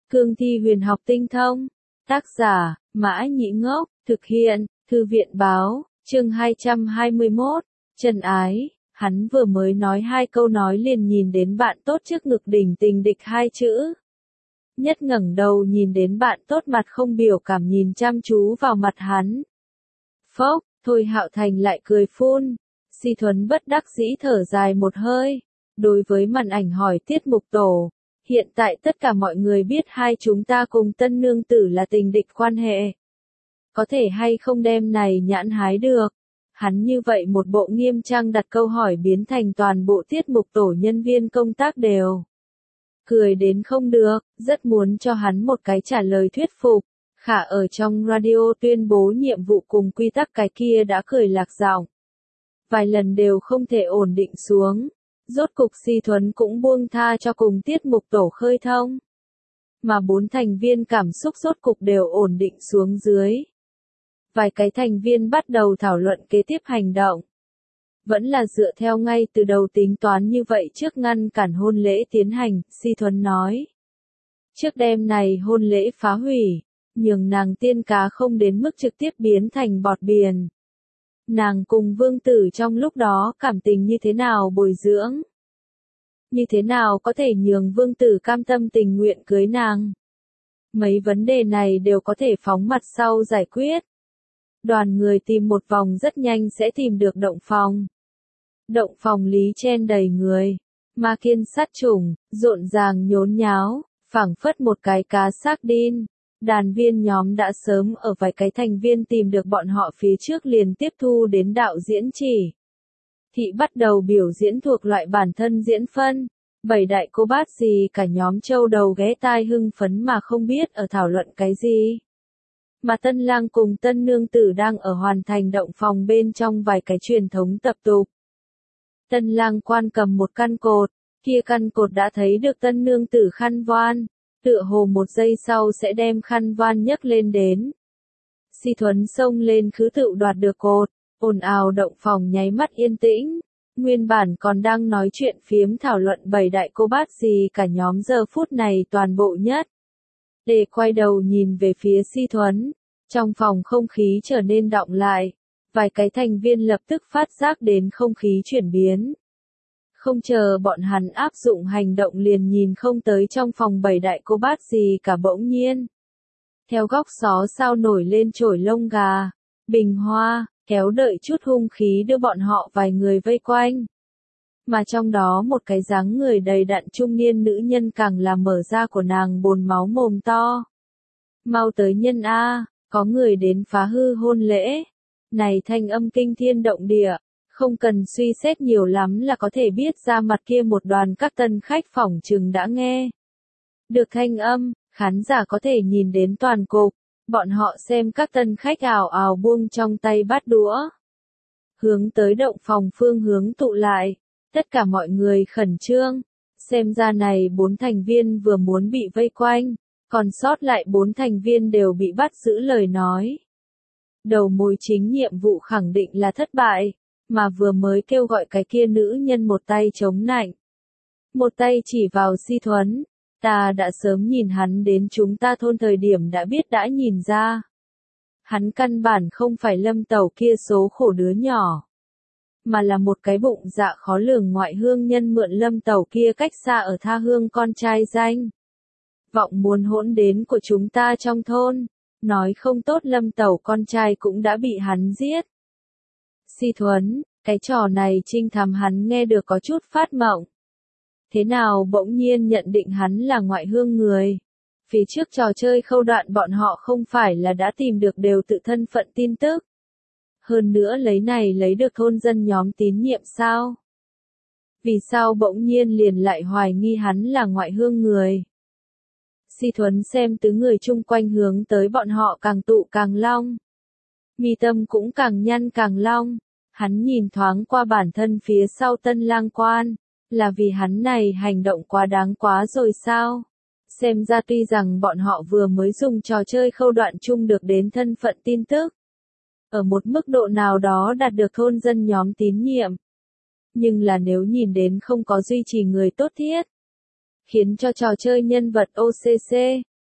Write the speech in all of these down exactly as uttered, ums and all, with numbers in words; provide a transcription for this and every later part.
Cương thi huyền học tinh thông. Tác giả, Mã Nhĩ Ngốc, thực hiện, Thư viện Báo, chương hai trăm hai mươi mốt, Trần Ái, hắn vừa mới nói hai câu nói liền nhìn đến bạn tốt trước ngực đỉnh tình địch hai chữ. Nhất ngẩng đầu nhìn đến bạn tốt mặt không biểu cảm nhìn chăm chú vào mặt hắn. Phốc, Thôi Hạo Thành lại cười phun. Si Thuấn bất đắc dĩ thở dài một hơi. Đối với màn ảnh hỏi tiết mục tổ. Hiện tại tất cả mọi người biết hai chúng ta cùng tân nương tử là tình địch quan hệ. Có thể hay không đem này nhãn hái được. Hắn như vậy một bộ nghiêm trang đặt câu hỏi biến thành toàn bộ tiết mục tổ nhân viên công tác đều. Cười đến không được, rất muốn cho hắn một cái trả lời thuyết phục. Khả ở trong radio tuyên bố nhiệm vụ cùng quy tắc cái kia đã cười lạc giọng. Vài lần đều không thể ổn định xuống. Rốt cục Si Thuấn cũng buông tha cho cùng tiết mục tổ khơi thông. Mà bốn thành viên cảm xúc rốt cục đều ổn định xuống dưới. Vài cái thành viên bắt đầu thảo luận kế tiếp hành động. Vẫn là dựa theo ngay từ đầu tính toán như vậy trước ngăn cản hôn lễ tiến hành, Si Thuấn nói. Trước đêm này hôn lễ phá hủy, nhường nàng tiên cá không đến mức trực tiếp biến thành bọt biển. Nàng cùng vương tử trong lúc đó cảm tình như thế nào bồi dưỡng? Như thế nào có thể nhường vương tử cam tâm tình nguyện cưới nàng? Mấy vấn đề này đều có thể phóng mặt sau giải quyết. Đoàn người tìm một vòng rất nhanh sẽ tìm được động phòng. Động phòng lý chen đầy người. Ma kiên sát trùng, rộn ràng nhốn nháo, phảng phất một cái cá xác đin. Đàn viên nhóm đã sớm ở vài cái thành viên tìm được bọn họ phía trước liền tiếp thu đến đạo diễn chỉ. Thị bắt đầu biểu diễn thuộc loại bản thân diễn phân. Bảy đại cô bát gì cả nhóm châu đầu ghé tai hưng phấn mà không biết ở thảo luận cái gì. Mà tân lang cùng tân nương tử đang ở hoàn thành động phòng bên trong vài cái truyền thống tập tục. Tân lang quan cầm một căn cột, kia căn cột đã thấy được tân nương tử khăn voan. Tựa hồ một giây sau sẽ đem khăn voan nhấc lên đến. Si Thuấn xông lên khứ tự đoạt được cột, ồn ào động phòng nháy mắt yên tĩnh. Nguyên bản còn đang nói chuyện phiếm thảo luận bảy đại cô bát gì cả nhóm giờ phút này toàn bộ nhất. Để quay đầu nhìn về phía Si Thuấn, trong phòng không khí trở nên đọng lại. Vài cái thành viên lập tức phát giác đến không khí chuyển biến. Không chờ bọn hắn áp dụng hành động liền nhìn không tới trong phòng bảy đại cô bát gì cả bỗng nhiên. Theo góc xó sao nổi lên chổi lông gà, bình hoa, kéo đợi chút hung khí đưa bọn họ vài người vây quanh. Mà trong đó một cái dáng người đầy đặn trung niên nữ nhân càng là mở ra của nàng bồn máu mồm to. Mau tới nhân A, có người đến phá hư hôn lễ. Này thanh âm kinh thiên động địa. Không cần suy xét nhiều lắm là có thể biết ra mặt kia một đoàn các tân khách phỏng chừng đã nghe. Được thanh âm, khán giả có thể nhìn đến toàn cục, bọn họ xem các tân khách ào ào buông trong tay bát đũa. Hướng tới động phòng phương hướng tụ lại, tất cả mọi người khẩn trương, xem ra này bốn thành viên vừa muốn bị vây quanh, còn sót lại bốn thành viên đều bị bắt giữ lời nói. Đầu mối chính nhiệm vụ khẳng định là thất bại. Mà vừa mới kêu gọi cái kia nữ nhân một tay chống nạnh. Một tay chỉ vào Si Thuấn. Ta đã sớm nhìn hắn đến chúng ta thôn thời điểm đã biết đã nhìn ra. Hắn căn bản không phải Lâm Tẩu kia số khổ đứa nhỏ. Mà là một cái bụng dạ khó lường ngoại hương nhân mượn Lâm Tẩu kia cách xa ở tha hương con trai danh. Vọng muốn hỗn đến của chúng ta trong thôn. Nói không tốt Lâm Tẩu con trai cũng đã bị hắn giết. Si Thuấn, cái trò này Trinh Thám hắn nghe được có chút phát mộng. Thế nào bỗng nhiên nhận định hắn là ngoại hương người. Phía trước trò chơi khâu đoạn bọn họ không phải là đã tìm được đều tự thân phận tin tức. Hơn nữa lấy này lấy được thôn dân nhóm tín nhiệm sao? Vì sao bỗng nhiên liền lại hoài nghi hắn là ngoại hương người? Si Thuấn xem tứ người chung quanh hướng tới bọn họ càng tụ càng long. Mi tâm cũng càng nhăn càng long. Hắn nhìn thoáng qua bản thân phía sau tân lang quan, là vì hắn này hành động quá đáng quá rồi sao? Xem ra tuy rằng bọn họ vừa mới dùng trò chơi khâu đoạn chung được đến thân phận tin tức. Ở một mức độ nào đó đạt được thôn dân nhóm tín nhiệm. Nhưng là nếu nhìn đến không có duy trì người tốt thiết. Khiến cho trò chơi nhân vật ô xê xê,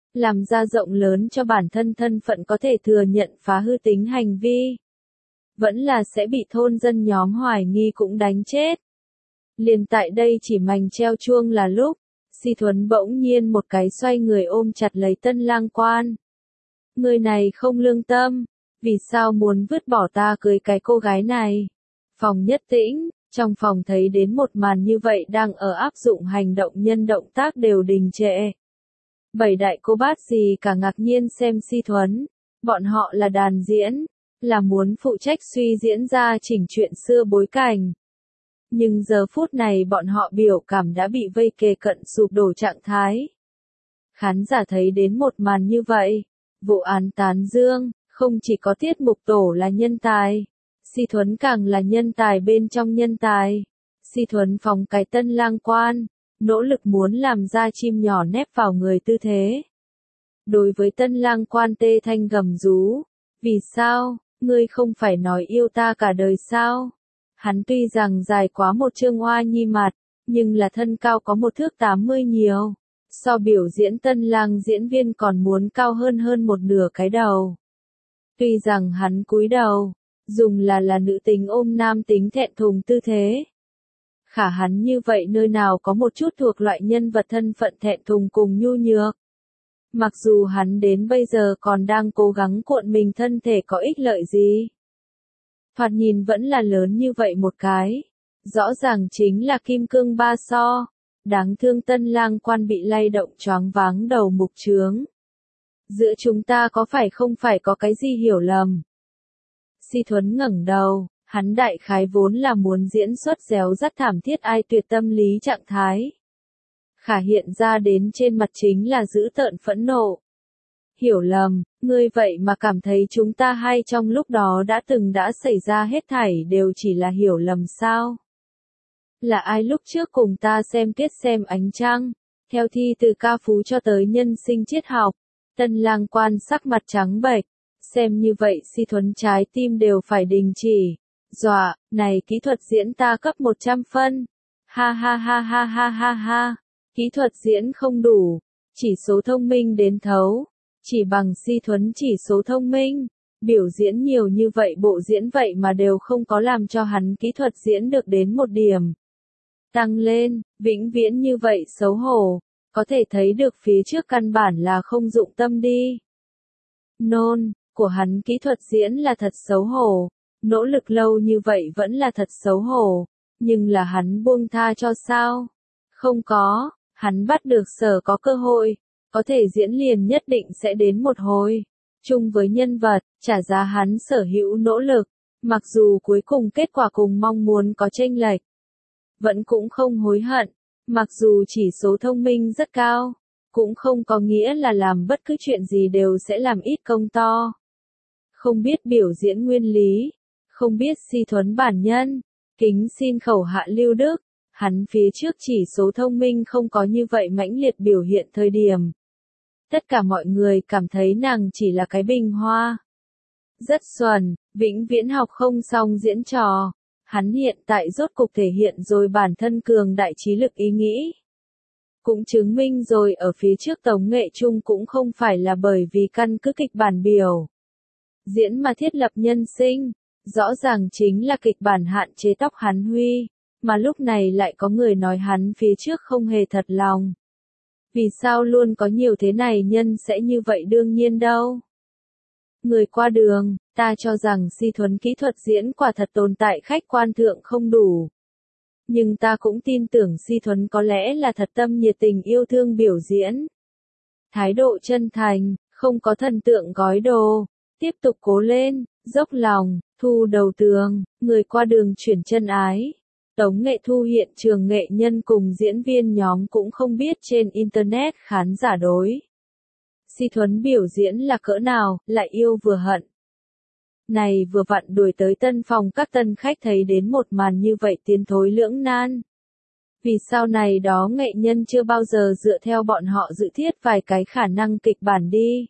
làm ra rộng lớn cho bản thân thân phận có thể thừa nhận phá hư tính hành vi. Vẫn là sẽ bị thôn dân nhóm hoài nghi cũng đánh chết. Liền tại đây chỉ mảnh treo chuông là lúc, Si Thuấn bỗng nhiên một cái xoay người ôm chặt lấy Tân Lang Quan. Người này không lương tâm, vì sao muốn vứt bỏ ta cưới cái cô gái này? Phòng nhất tĩnh, trong phòng thấy đến một màn như vậy đang ở áp dụng hành động nhân động tác đều đình trệ. Bảy đại cô bát gì cả ngạc nhiên xem Si Thuấn, bọn họ là đàn diễn, là muốn phụ trách suy diễn ra chỉnh chuyện xưa bối cảnh. Nhưng giờ phút này bọn họ biểu cảm đã bị vây kề cận sụp đổ trạng thái. Khán giả thấy đến một màn như vậy, vụ án tán dương, không chỉ có tiết mục tổ là nhân tài, Si Thuấn càng là nhân tài bên trong nhân tài. Si Thuấn phóng cái Tân Lang Quan, nỗ lực muốn làm ra chim nhỏ nép vào người tư thế. Đối với Tân Lang Quan tê thanh gầm rú, vì sao, ngươi không phải nói yêu ta cả đời sao? Hắn tuy rằng dài quá một trương hoa nhi mặt, nhưng là thân cao có một thước tám mươi nhiều. So biểu diễn Tân Lang diễn viên còn muốn cao hơn hơn một nửa cái đầu. Tuy rằng hắn cúi đầu, dùng là là nữ tính ôm nam tính thẹn thùng tư thế. Khả hắn như vậy nơi nào có một chút thuộc loại nhân vật thân phận thẹn thùng cùng nhu nhược. Mặc dù hắn đến bây giờ còn đang cố gắng cuộn mình thân thể có ích lợi gì. Thoạt nhìn vẫn là lớn như vậy một cái. Rõ ràng chính là kim cương ba so. Đáng thương Tân Lang Quan bị lay động choáng váng đầu mục trướng. Giữa chúng ta có phải không phải có cái gì hiểu lầm? Si Thuấn ngẩng đầu, hắn đại khái vốn là muốn diễn xuất réo rắt thảm thiết ai tuyệt tâm lý trạng thái. Khả hiện ra đến trên mặt chính là dữ tợn phẫn nộ. Hiểu lầm, ngươi vậy mà cảm thấy chúng ta hay trong lúc đó đã từng đã xảy ra hết thảy đều chỉ là hiểu lầm sao? Là ai lúc trước cùng ta xem Tuyết xem ánh trăng, theo thi từ ca phú cho tới nhân sinh triết học, Tân Lang Quan sắc mặt trắng bệch, xem như vậy Si Thuấn trái tim đều phải đình chỉ, dọa, này kỹ thuật diễn ta cấp một trăm phân, ha ha ha ha ha ha ha, kỹ thuật diễn không đủ, chỉ số thông minh đến thấu, chỉ bằng Si Thuấn chỉ số thông minh, biểu diễn nhiều như vậy bộ diễn vậy mà đều không có làm cho hắn kỹ thuật diễn được đến một điểm. Tăng lên, vĩnh viễn như vậy xấu hổ, có thể thấy được phía trước căn bản là không dụng tâm đi. Nôn, của hắn kỹ thuật diễn là thật xấu hổ, nỗ lực lâu như vậy vẫn là thật xấu hổ, nhưng là hắn buông tha cho sao? Không có, hắn bắt được sở có cơ hội, có thể diễn liền nhất định sẽ đến một hồi, chung với nhân vật, trả giá hắn sở hữu nỗ lực, mặc dù cuối cùng kết quả cùng mong muốn có chênh lệch. Vẫn cũng không hối hận, mặc dù chỉ số thông minh rất cao, cũng không có nghĩa là làm bất cứ chuyện gì đều sẽ làm ít công to. Không biết biểu diễn nguyên lý, không biết Si Thuấn bản nhân, kính xin khẩu hạ lưu đức, hắn phía trước chỉ số thông minh không có như vậy mãnh liệt biểu hiện thời điểm. Tất cả mọi người cảm thấy nàng chỉ là cái bình hoa. Rất xuẩn, vĩnh viễn học không xong diễn trò. Hắn hiện tại rốt cục thể hiện rồi bản thân cường đại trí lực ý nghĩ. Cũng chứng minh rồi ở phía trước tống nghệ chung cũng không phải là bởi vì căn cứ kịch bản biểu. Diễn mà thiết lập nhân sinh, rõ ràng chính là kịch bản hạn chế tóc hắn huy, mà lúc này lại có người nói hắn phía trước không hề thật lòng. Vì sao luôn có nhiều thế này nhân sẽ như vậy đương nhiên đâu. Người qua đường, ta cho rằng Si Thuấn kỹ thuật diễn quả thật tồn tại khách quan thượng không đủ. Nhưng ta cũng tin tưởng Si Thuấn có lẽ là thật tâm nhiệt tình yêu thương biểu diễn. Thái độ chân thành, không có thần tượng gói đồ, tiếp tục cố lên, dốc lòng, thu đầu tường, người qua đường chuyển chân ái. Tống nghệ thu hiện trường nghệ nhân cùng diễn viên nhóm cũng không biết trên Internet khán giả đối. Si Thuấn biểu diễn là cỡ nào, lại yêu vừa hận. Này vừa vặn đuổi tới tân phòng các tân khách thấy đến một màn như vậy tiến thối lưỡng nan. Vì sao này đó nghệ nhân chưa bao giờ dựa theo bọn họ dự thiết vài cái khả năng kịch bản đi.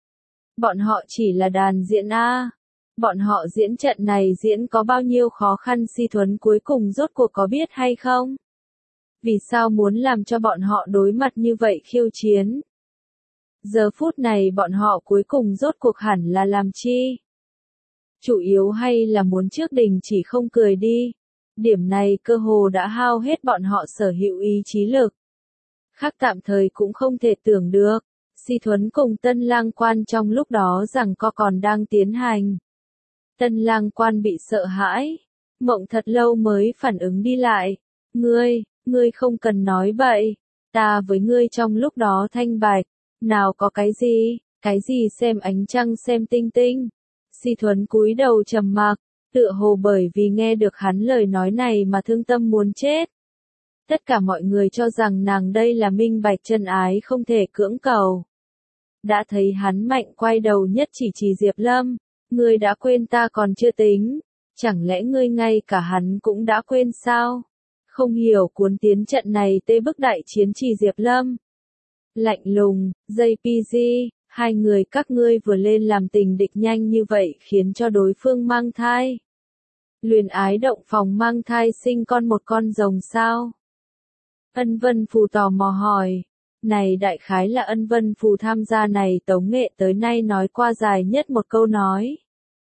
Bọn họ chỉ là đàn diễn A. Bọn họ diễn trận này diễn có bao nhiêu khó khăn Si Thuấn cuối cùng rốt cuộc có biết hay không? Vì sao muốn làm cho bọn họ đối mặt như vậy khiêu chiến? Giờ phút này bọn họ cuối cùng rốt cuộc hẳn là làm chi? Chủ yếu hay là muốn trước đình chỉ không cười đi. Điểm này cơ hồ đã hao hết bọn họ sở hữu ý chí lực. Khác tạm thời cũng không thể tưởng được. Si Thuấn cùng Tân Lang Quan trong lúc đó rằng co còn đang tiến hành. Tân Lang Quan bị sợ hãi. Mộng thật lâu mới phản ứng đi lại. Ngươi, ngươi không cần nói bậy. Ta với ngươi trong lúc đó thanh bạch. Nào có cái gì, cái gì xem ánh trăng xem tinh tinh. Si Thuấn cúi đầu trầm mặc, tựa hồ bởi vì nghe được hắn lời nói này mà thương tâm muốn chết. Tất cả mọi người cho rằng nàng đây là minh bạch chân ái không thể cưỡng cầu. Đã thấy hắn mạnh quay đầu nhất chỉ chỉ Diệp Lâm, ngươi đã quên ta còn chưa tính, chẳng lẽ ngươi ngay cả hắn cũng đã quên sao? Không hiểu cuốn tiến trận này tê bức đại chiến chỉ Diệp Lâm. Lạnh lùng, dây pi gi, hai người các ngươi vừa lên làm tình địch nhanh như vậy khiến cho đối phương mang thai. Luyện ái động phòng mang thai sinh con một con rồng sao? Ân Vân Phù tò mò hỏi. Này đại khái là Ân Vân Phù tham gia này tống nghệ tới nay nói qua dài nhất một câu nói.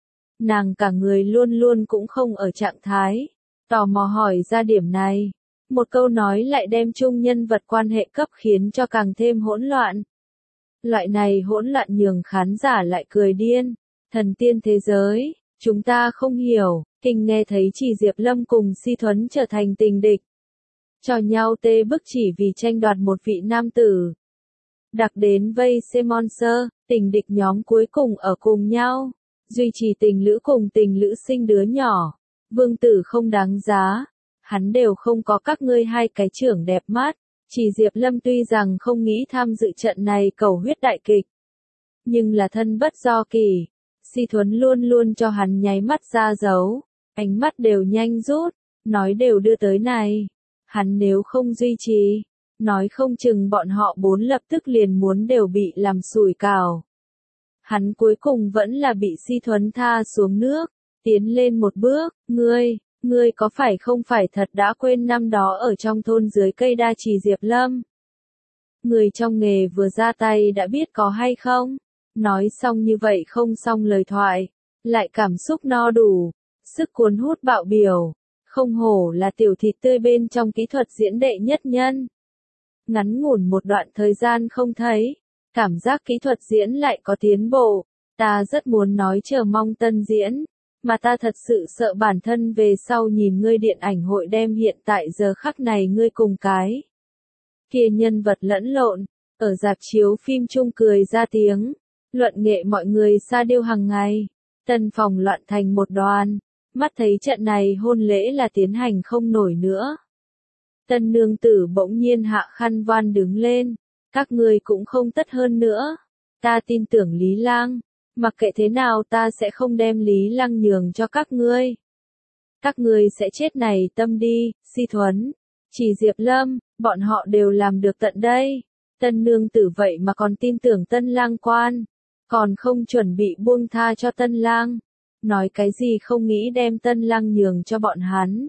Nàng cả người luôn luôn cũng không ở trạng thái. Tò mò hỏi ra điểm này. Một câu nói lại đem chung nhân vật quan hệ cấp khiến cho càng thêm hỗn loạn. Loại này hỗn loạn nhường khán giả lại cười điên. Thần tiên thế giới, chúng ta không hiểu, kinh nghe thấy chỉ Diệp Lâm cùng Si Thuấn trở thành tình địch. Cho nhau tê bức chỉ vì tranh đoạt một vị nam tử. Đặc đến vây xem monster, tình địch nhóm cuối cùng ở cùng nhau. Duy trì tình lữ cùng tình lữ sinh đứa nhỏ. Vương tử không đáng giá. Hắn đều không có các ngươi hai cái trưởng đẹp mắt. Chỉ Diệp Lâm tuy rằng không nghĩ tham dự trận này cầu huyết đại kịch. Nhưng là thân bất do kỳ. Si Thuấn luôn luôn cho hắn nháy mắt ra dấu. Ánh mắt đều nhanh rút. Nói đều đưa tới này. Hắn nếu không duy trì. Nói không chừng bọn họ bốn lập tức liền muốn đều bị làm sủi cảo. Hắn cuối cùng vẫn là bị Si Thuấn tha xuống nước. Tiến lên một bước. Ngươi. Ngươi có phải không phải thật đã quên năm đó ở trong thôn dưới cây đa trì Diệp Lâm? Người trong nghề vừa ra tay đã biết có hay không? Nói xong như vậy không xong lời thoại. Lại cảm xúc no đủ. Sức cuốn hút bạo biểu. Không hổ là tiểu thịt tươi bên trong kỹ thuật diễn đệ nhất nhân. Ngắn ngủn một đoạn thời gian không thấy. Cảm giác kỹ thuật diễn lại có tiến bộ. Ta rất muốn nói chờ mong tân diễn. Mà ta thật sự sợ bản thân về sau nhìn ngươi điện ảnh hội đem hiện tại giờ khắc này ngươi cùng cái. Kia nhân vật lẫn lộn, ở rạp chiếu phim chung cười ra tiếng, luận nghệ mọi người xa điêu hàng ngày, tân phòng loạn thành một đoàn, mắt thấy trận này hôn lễ là tiến hành không nổi nữa. Tân nương tử bỗng nhiên hạ khăn voan đứng lên, các ngươi cũng không tất hơn nữa, ta tin tưởng Lý Lang. Mặc kệ thế nào ta sẽ không đem Lý Lăng nhường cho các ngươi. Các ngươi sẽ chết này tâm đi, Si Thuấn. Chỉ Diệp Lâm, bọn họ đều làm được tận đây. Tân nương tử vậy mà còn tin tưởng Tân Lang Quan. Còn không chuẩn bị buông tha cho Tân Lang. Nói cái gì không nghĩ đem Tân Lang nhường cho bọn hắn.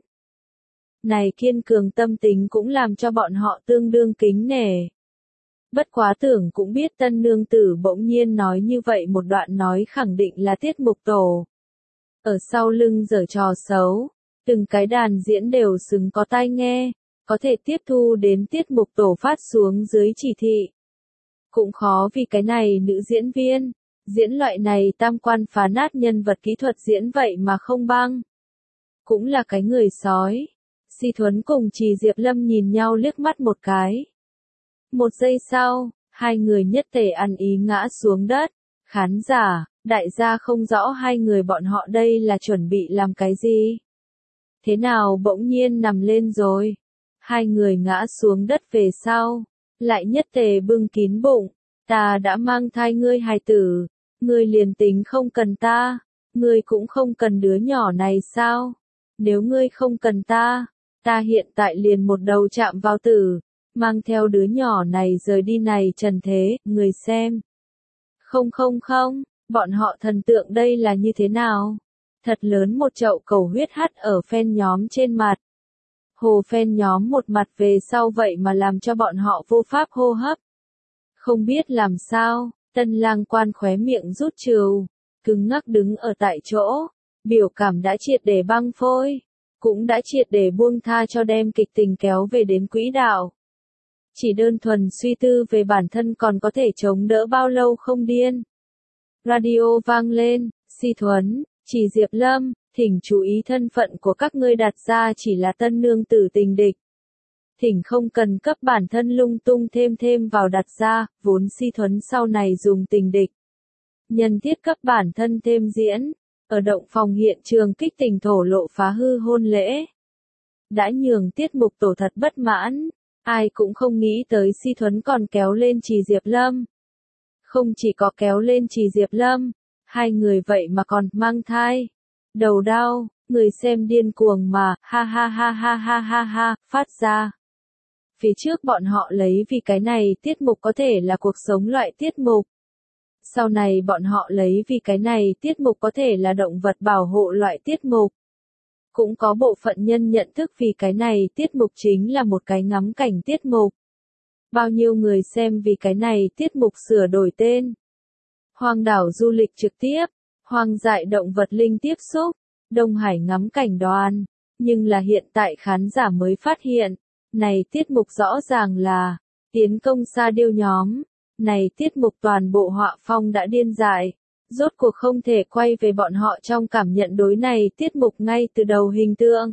Này kiên cường tâm tính cũng làm cho bọn họ tương đương kính nể. Bất quá tưởng cũng biết tân nương tử bỗng nhiên nói như vậy một đoạn nói khẳng định là tiết mục tổ. Ở sau lưng giở trò xấu, từng cái đàn diễn đều xứng có tai nghe, có thể tiếp thu đến tiết mục tổ phát xuống dưới chỉ thị. Cũng khó vì cái này nữ diễn viên, diễn loại này tam quan phá nát nhân vật kỹ thuật diễn vậy mà không băng. Cũng là cái người sói. Si Thuấn cùng Trì Diệp Lâm nhìn nhau liếc mắt một cái. Một giây sau, hai người nhất tề ăn ý ngã xuống đất. Khán giả, đại gia không rõ hai người bọn họ đây là chuẩn bị làm cái gì. Thế nào bỗng nhiên nằm lên rồi. Hai người ngã xuống đất về sau. Lại nhất tề bưng kín bụng. Ta đã mang thai ngươi hài tử. Ngươi liền tính không cần ta. Ngươi cũng không cần đứa nhỏ này sao? Nếu ngươi không cần ta, ta hiện tại liền một đầu chạm vào tử. Mang theo đứa nhỏ này rời đi này trần thế, người xem. Không không không, bọn họ thần tượng đây là như thế nào? Thật lớn một chậu cầu huyết hắt ở fan nhóm trên mặt. Hồ fan nhóm một mặt về sau vậy mà làm cho bọn họ vô pháp hô hấp. Không biết làm sao, Tân Lang Quan khóe miệng rút trừ, cứng ngắc đứng ở tại chỗ, biểu cảm đã triệt để băng phôi, cũng đã triệt để buông tha cho đem kịch tình kéo về đến quỹ đạo. Chỉ đơn thuần suy tư về bản thân còn có thể chống đỡ bao lâu không điên. Radio vang lên, Si Thuấn, Chỉ Diệp Lâm, thỉnh chú ý thân phận của các ngươi đặt ra chỉ là tân nương tử tình địch. Thỉnh không cần cấp bản thân lung tung thêm thêm vào đặt ra, vốn Si Thuấn sau này dùng tình địch. Nhân thiết cấp bản thân thêm diễn, ở động phòng hiện trường kích tình thổ lộ phá hư hôn lễ. Đã nhường tiết mục tổ thật bất mãn, ai cũng không nghĩ tới Si Thuấn còn kéo lên Chỉ Diệp Lâm. Không chỉ có kéo lên Chỉ Diệp Lâm, hai người vậy mà còn mang thai. Đầu đau, người xem điên cuồng mà, ha ha ha ha ha ha ha, phát ra. Phía trước bọn họ lấy vì cái này tiết mục có thể là cuộc sống loại tiết mục. Sau này bọn họ lấy vì cái này tiết mục có thể là động vật bảo hộ loại tiết mục. Cũng có bộ phận nhân nhận thức vì cái này tiết mục chính là một cái ngắm cảnh tiết mục. Bao nhiêu người xem vì cái này tiết mục sửa đổi tên. Hoang đảo du lịch trực tiếp, hoang dại động vật linh tiếp xúc, Đông Hải ngắm cảnh đoàn. Nhưng là hiện tại khán giả mới phát hiện, này tiết mục rõ ràng là tiến công sa điêu nhóm. Này tiết mục toàn bộ họa phong đã điên dại, rốt cuộc không thể quay về bọn họ trong cảm nhận đối này tiết mục ngay từ đầu hình tượng.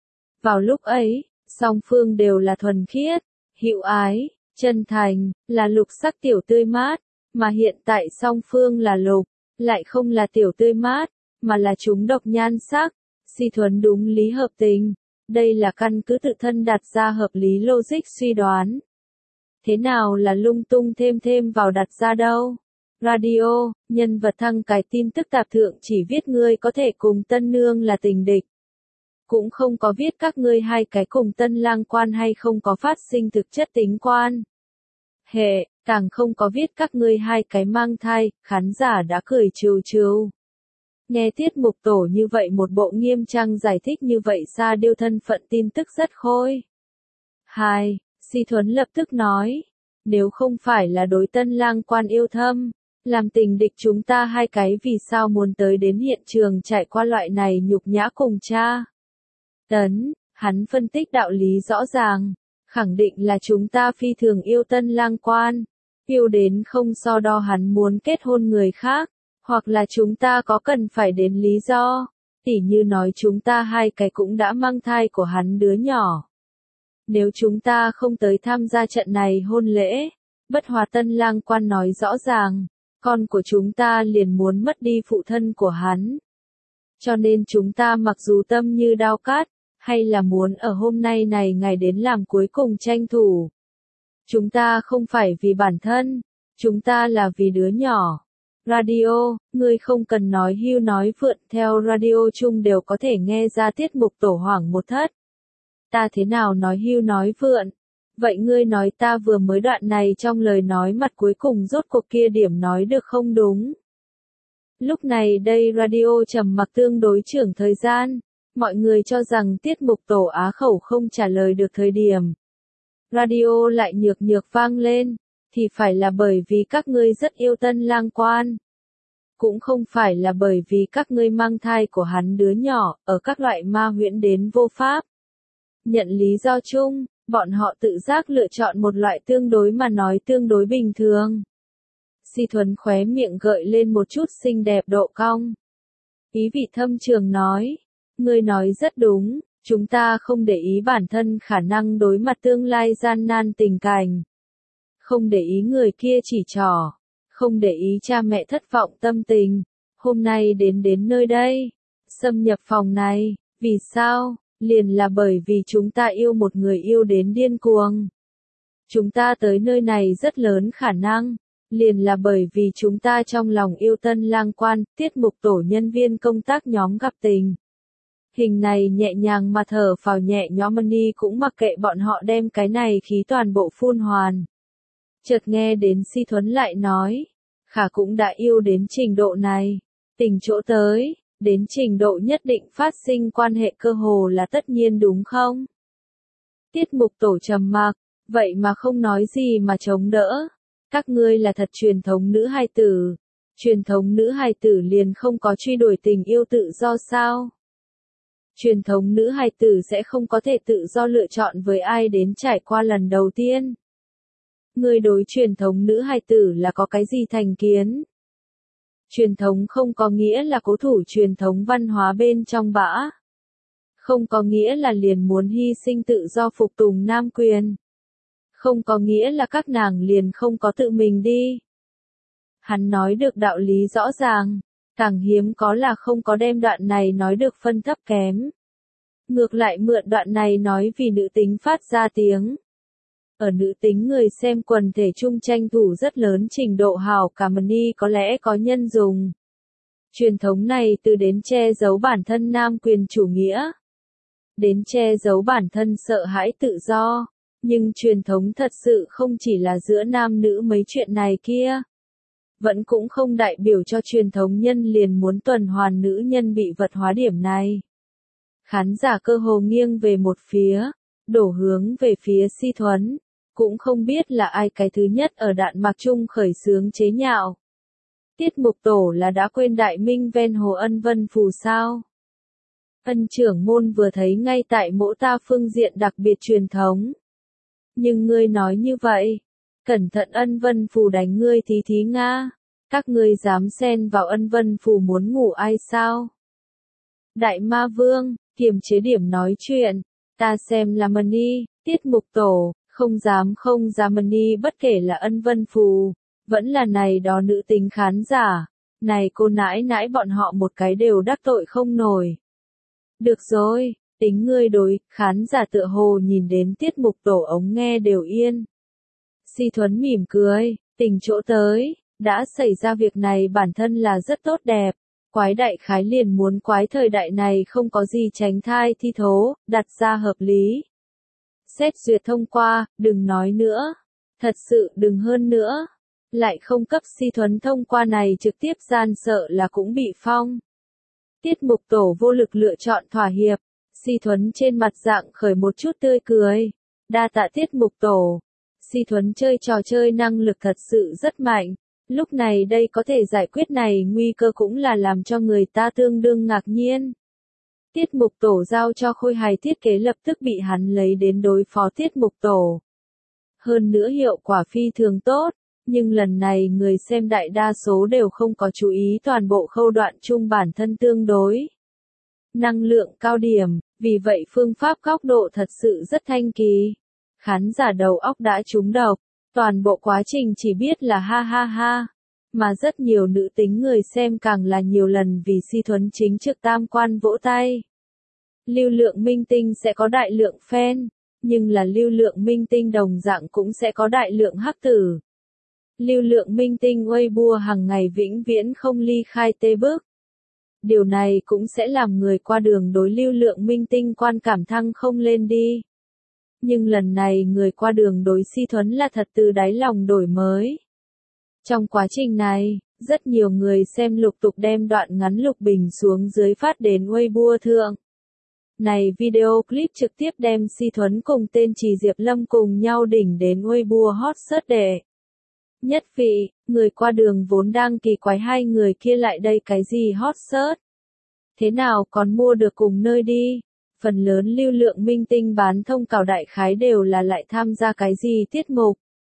Vào lúc ấy, song phương đều là thuần khiết, hữu ái, chân thành, là lục sắc tiểu tươi mát, mà hiện tại song phương là lục, lại không là tiểu tươi mát, mà là chúng độc nhan sắc, Si Thuấn đúng lý hợp tình. Đây là căn cứ tự thân đặt ra hợp lý logic suy đoán. Thế nào là lung tung thêm thêm vào đặt ra đâu? Radio, nhân vật thăng cái tin tức tạp thượng chỉ viết ngươi có thể cùng tân nương là tình địch. Cũng không có viết các ngươi hai cái cùng Tân Lang Quan hay không có phát sinh thực chất tính quan. Hệ, càng không có viết các ngươi hai cái mang thai, khán giả đã cười trừ trừ. Nghe tiết mục tổ như vậy một bộ nghiêm trang giải thích như vậy xa điêu thân phận tin tức rất khôi. Hai, Si Thuấn lập tức nói, nếu không phải là đối Tân Lang Quan yêu thâm, làm tình địch chúng ta hai cái vì sao muốn tới đến hiện trường trải qua loại này nhục nhã cùng cha. Tấn, hắn phân tích đạo lý rõ ràng, khẳng định là chúng ta phi thường yêu Tân Lang Quan, yêu đến không so đo hắn muốn kết hôn người khác, hoặc là chúng ta có cần phải đến lý do, tỉ như nói chúng ta hai cái cũng đã mang thai của hắn đứa nhỏ. Nếu chúng ta không tới tham gia trận này hôn lễ, bất hòa Tân Lang Quan nói rõ ràng, con của chúng ta liền muốn mất đi phụ thân của hắn. Cho nên chúng ta mặc dù tâm như đao cát, hay là muốn ở hôm nay này ngày đến làm cuối cùng tranh thủ. Chúng ta không phải vì bản thân, chúng ta là vì đứa nhỏ. Radio, ngươi không cần nói hưu nói vượn, theo radio chung đều có thể nghe ra tiết mục tổ hoảng một thất. Ta thế nào nói hưu nói vượn? Vậy ngươi nói ta vừa mới đoạn này trong lời nói mặt cuối cùng rốt cuộc kia điểm nói được không đúng? Lúc này đây radio trầm mặc tương đối trưởng thời gian, mọi người cho rằng tiết mục tổ á khẩu không trả lời được thời điểm. Radio lại nhược nhược vang lên, thì phải là bởi vì các ngươi rất yêu Tân Lang Quan. Cũng không phải là bởi vì các ngươi mang thai của hắn đứa nhỏ, ở các loại ma huyễn đến vô pháp. Nhận lý do chung, bọn họ tự giác lựa chọn một loại tương đối mà nói tương đối bình thường. Si Thuấn khóe miệng gợi lên một chút xinh đẹp độ cong. Ý vị thâm trường nói, ngươi nói rất đúng, chúng ta không để ý bản thân khả năng đối mặt tương lai gian nan tình cảnh. Không để ý người kia chỉ trỏ, không để ý cha mẹ thất vọng tâm tình. Hôm nay đến đến nơi đây, xâm nhập phòng này, vì sao? Liền là bởi vì chúng ta yêu một người yêu đến điên cuồng. Chúng ta tới nơi này rất lớn khả năng, liền là bởi vì chúng ta trong lòng yêu Tân Lang Quan, tiết mục tổ nhân viên công tác nhóm gặp tình. Hình này nhẹ nhàng mà thở phào nhẹ nhõm Mani cũng mặc kệ bọn họ đem cái này khí toàn bộ phun hoàn. Chợt nghe đến Si Thuấn lại nói, khả cũng đã yêu đến trình độ này, tình chỗ tới, đến trình độ nhất định phát sinh quan hệ cơ hồ là tất nhiên đúng không? Tiết mục tổ trầm mặc, vậy mà không nói gì mà chống đỡ. Các ngươi là thật truyền thống nữ hài tử. Truyền thống nữ hài tử liền không có truy đuổi tình yêu tự do sao? Truyền thống nữ hài tử sẽ không có thể tự do lựa chọn với ai đến trải qua lần đầu tiên. Ngươi đối truyền thống nữ hài tử là có cái gì thành kiến? Truyền thống không có nghĩa là cố thủ truyền thống văn hóa bên trong bã. Không có nghĩa là liền muốn hy sinh tự do phục tùng nam quyền. Không có nghĩa là các nàng liền không có tự mình đi. Hắn nói được đạo lý rõ ràng, càng hiếm có là không có đem đoạn này nói được phân thấp kém. Ngược lại mượn đoạn này nói vì nữ tính phát ra tiếng. Ở nữ tính người xem quần thể chung tranh thủ rất lớn trình độ hào cảm ni có lẽ có nhân dùng. Truyền thống này từ đến che giấu bản thân nam quyền chủ nghĩa. Đến che giấu bản thân sợ hãi tự do. Nhưng truyền thống thật sự không chỉ là giữa nam nữ mấy chuyện này kia. Vẫn cũng không đại biểu cho truyền thống nhân liền muốn tuần hoàn nữ nhân bị vật hóa điểm này. Khán giả cơ hồ nghiêng về một phía, đổ hướng về phía Si Thuấn, cũng không biết là ai cái thứ nhất ở đạn mạc chung khởi xướng chế nhạo. Tiết mục tổ là đã quên đại minh ven hồ Ân Vân Phù sao? Ân trưởng môn vừa thấy ngay tại mỗ ta phương diện đặc biệt truyền thống. Nhưng ngươi nói như vậy, cẩn thận Ân Vân Phù đánh ngươi thí thí nga, các ngươi dám xen vào Ân Vân Phù muốn ngủ ai sao? Đại Ma Vương, kiềm chế điểm nói chuyện, ta xem là Mani, tiết mục tổ, không dám không dám Mani bất kể là Ân Vân Phù, vẫn là này đó nữ tính khán giả, này cô nãi nãi bọn họ một cái đều đắc tội không nổi. Được rồi, tính ngươi đối, khán giả tựa hồ nhìn đến tiết mục tổ ống nghe đều yên. Si Thuấn mỉm cười, tình chỗ tới, đã xảy ra việc này bản thân là rất tốt đẹp. Quái đại khái liền muốn quái thời đại này không có gì tránh thai thi thố, đặt ra hợp lý. Xét duyệt thông qua, đừng nói nữa. Thật sự đừng hơn nữa. Lại không cấp Si Thuấn thông qua này trực tiếp gian sợ là cũng bị phong. Tiết mục tổ vô lực lựa chọn thỏa hiệp. Si Thuấn trên mặt dạng khởi một chút tươi cười. Đa tạ tiết mục tổ. Si Thuấn chơi trò chơi năng lực thật sự rất mạnh. Lúc này đây có thể giải quyết này nguy cơ cũng là làm cho người ta tương đương ngạc nhiên. Tiết mục tổ giao cho Khôi Hài thiết kế lập tức bị hắn lấy đến đối phó tiết mục tổ. Hơn nữa hiệu quả phi thường tốt, nhưng lần này người xem đại đa số đều không có chú ý toàn bộ khâu đoạn chung bản thân tương đối. Năng lượng cao điểm, vì vậy phương pháp góc độ thật sự rất thanh kỳ. Khán giả đầu óc đã trúng độc. Toàn bộ quá trình chỉ biết là ha ha ha, mà rất nhiều nữ tính người xem càng là nhiều lần vì Si Thuấn chính trực tam quan vỗ tay. Lưu lượng minh tinh sẽ có đại lượng fan, nhưng là lưu lượng minh tinh đồng dạng cũng sẽ có đại lượng hắc tử. Lưu lượng minh tinh Weibo hàng ngày vĩnh viễn không ly khai tê bước. Điều này cũng sẽ làm người qua đường đối lưu lượng minh tinh quan cảm thăng không lên đi. Nhưng lần này người qua đường đối Si Thuấn là thật từ đáy lòng đổi mới. Trong quá trình này, rất nhiều người xem lục tục đem đoạn ngắn lục bình xuống dưới phát đến Weibo thượng. Này video clip trực tiếp đem Si Thuấn cùng tên Trì Diệp Lâm cùng nhau đỉnh đến Weibo hot search đệ. Nhất vị, người qua đường vốn đang kỳ quái hai người kia lại đây cái gì hot search. Thế nào còn mua được cùng nơi đi? Phần lớn lưu lượng minh tinh bán thông cáo đại khái đều là lại tham gia cái gì tiết mục.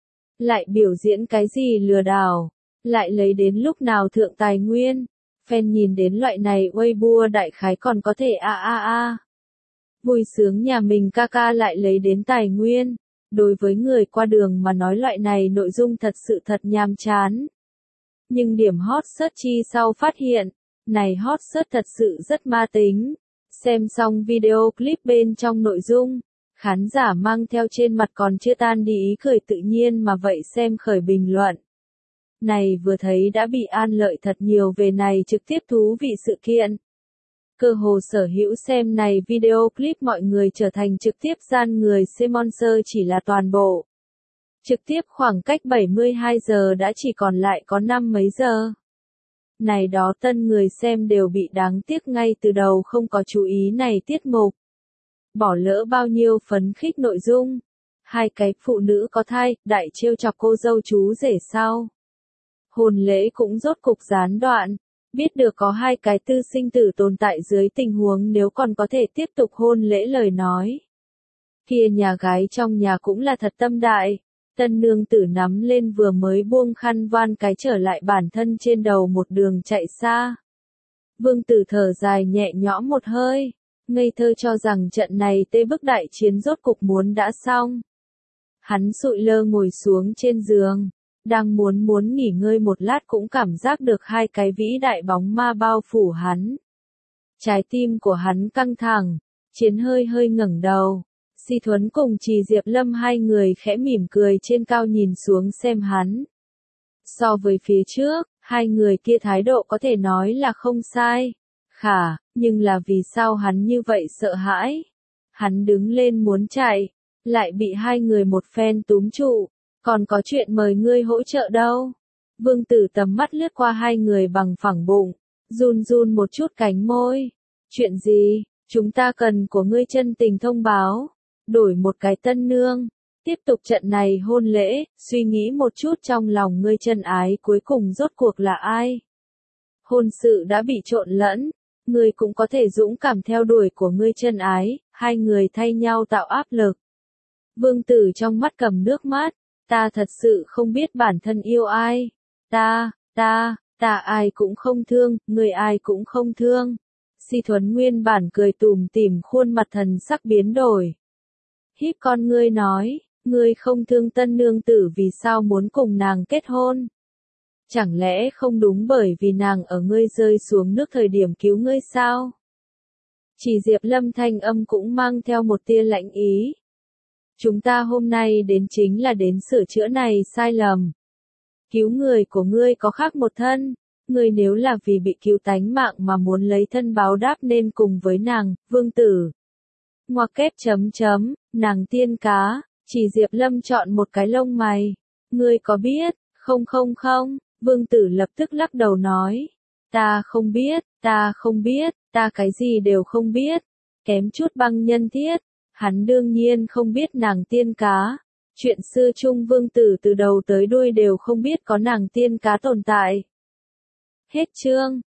Lại biểu diễn cái gì lừa đảo. Lại lấy đến lúc nào thượng tài nguyên. Fan nhìn đến loại này Weibo đại khái còn có thể a a a. Vui sướng nhà mình ca ca lại lấy đến tài nguyên. Đối với người qua đường mà nói loại này nội dung thật sự thật nhàm chán. Nhưng điểm hot search chi sau phát hiện. Này hot search thật sự rất ma tính. Xem xong video clip bên trong nội dung, khán giả mang theo trên mặt còn chưa tan đi ý cười tự nhiên mà vậy xem khởi bình luận. Này vừa thấy đã bị an lợi thật nhiều về này trực tiếp thú vị sự kiện. Cơ hồ sở hữu xem này video clip mọi người trở thành trực tiếp gian người sponsor chỉ là toàn bộ. Trực tiếp khoảng cách bảy mươi hai giờ đã chỉ còn lại có năm mấy giờ. Này đó tân người xem đều bị đáng tiếc ngay từ đầu không có chú ý này tiết mục. Bỏ lỡ bao nhiêu phấn khích nội dung. hai cái phụ nữ có thai, đại trêu chọc cô dâu chú rể sao. Hôn lễ cũng rốt cục gián đoạn, biết được có hai cái tư sinh tử tồn tại dưới tình huống nếu còn có thể tiếp tục hôn lễ lời nói. Kia nhà gái trong nhà cũng là thật tâm đại, tân nương tử nắm lên vừa mới buông khăn van cái trở lại bản thân trên đầu một đường chạy xa. Vương tử thở dài nhẹ nhõm một hơi, ngây thơ cho rằng trận này tê bức đại chiến rốt cục muốn đã xong. Hắn sụi lơ ngồi xuống trên giường, đang muốn muốn nghỉ ngơi một lát cũng cảm giác được hai cái vĩ đại bóng ma bao phủ hắn. Trái tim của hắn căng thẳng, Chiến hơi hơi ngẩng đầu. Si Thuấn cùng Trì Diệp Lâm hai người khẽ mỉm cười trên cao nhìn xuống xem hắn. So với phía trước, hai người kia thái độ có thể nói là không sai. Khả, nhưng là vì sao hắn như vậy sợ hãi? Hắn đứng lên muốn chạy, lại bị hai người một phen túm trụ. Còn có chuyện mời ngươi hỗ trợ đâu? Vương Tử tầm mắt lướt qua hai người bằng phẳng bụng, run run một chút cánh môi. Chuyện gì? Chúng ta cần của ngươi chân tình thông báo. Đổi một cái tân nương. Tiếp tục trận này hôn lễ, suy nghĩ một chút trong lòng ngươi chân ái cuối cùng rốt cuộc là ai? Hôn sự đã bị trộn lẫn, ngươi cũng có thể dũng cảm theo đuổi của ngươi chân ái, hai người thay nhau tạo áp lực. Vương Tử trong mắt cầm nước mắt, ta thật sự không biết bản thân yêu ai. Ta, ta, ta ai cũng không thương, người ai cũng không thương. Si Thuấn nguyên bản cười tủm tỉm khuôn mặt thần sắc biến đổi. Híp con ngươi nói, ngươi không thương tân nương tử vì sao muốn cùng nàng kết hôn? Chẳng lẽ không đúng bởi vì nàng ở ngươi rơi xuống nước thời điểm cứu ngươi sao? Chỉ Diệp Lâm thanh âm cũng mang theo một tia lạnh ý. Chúng ta hôm nay đến chính là đến sửa chữa này sai lầm. Cứu người của ngươi có khác một thân, ngươi nếu là vì bị cứu tánh mạng mà muốn lấy thân báo đáp nên cùng với nàng, Vương Tử. Ngoặc kép chấm chấm, nàng tiên cá, Chỉ Diệp Lâm chọn một cái lông mày. Ngươi có biết, không không không, Vương Tử lập tức lắc đầu nói. Ta không biết, ta không biết, ta cái gì đều không biết. Kém chút băng nhân thiết. Hắn đương nhiên không biết nàng tiên cá. Chuyện xưa chung Vương Tử từ đầu tới đuôi đều không biết có nàng tiên cá tồn tại. Hết chương.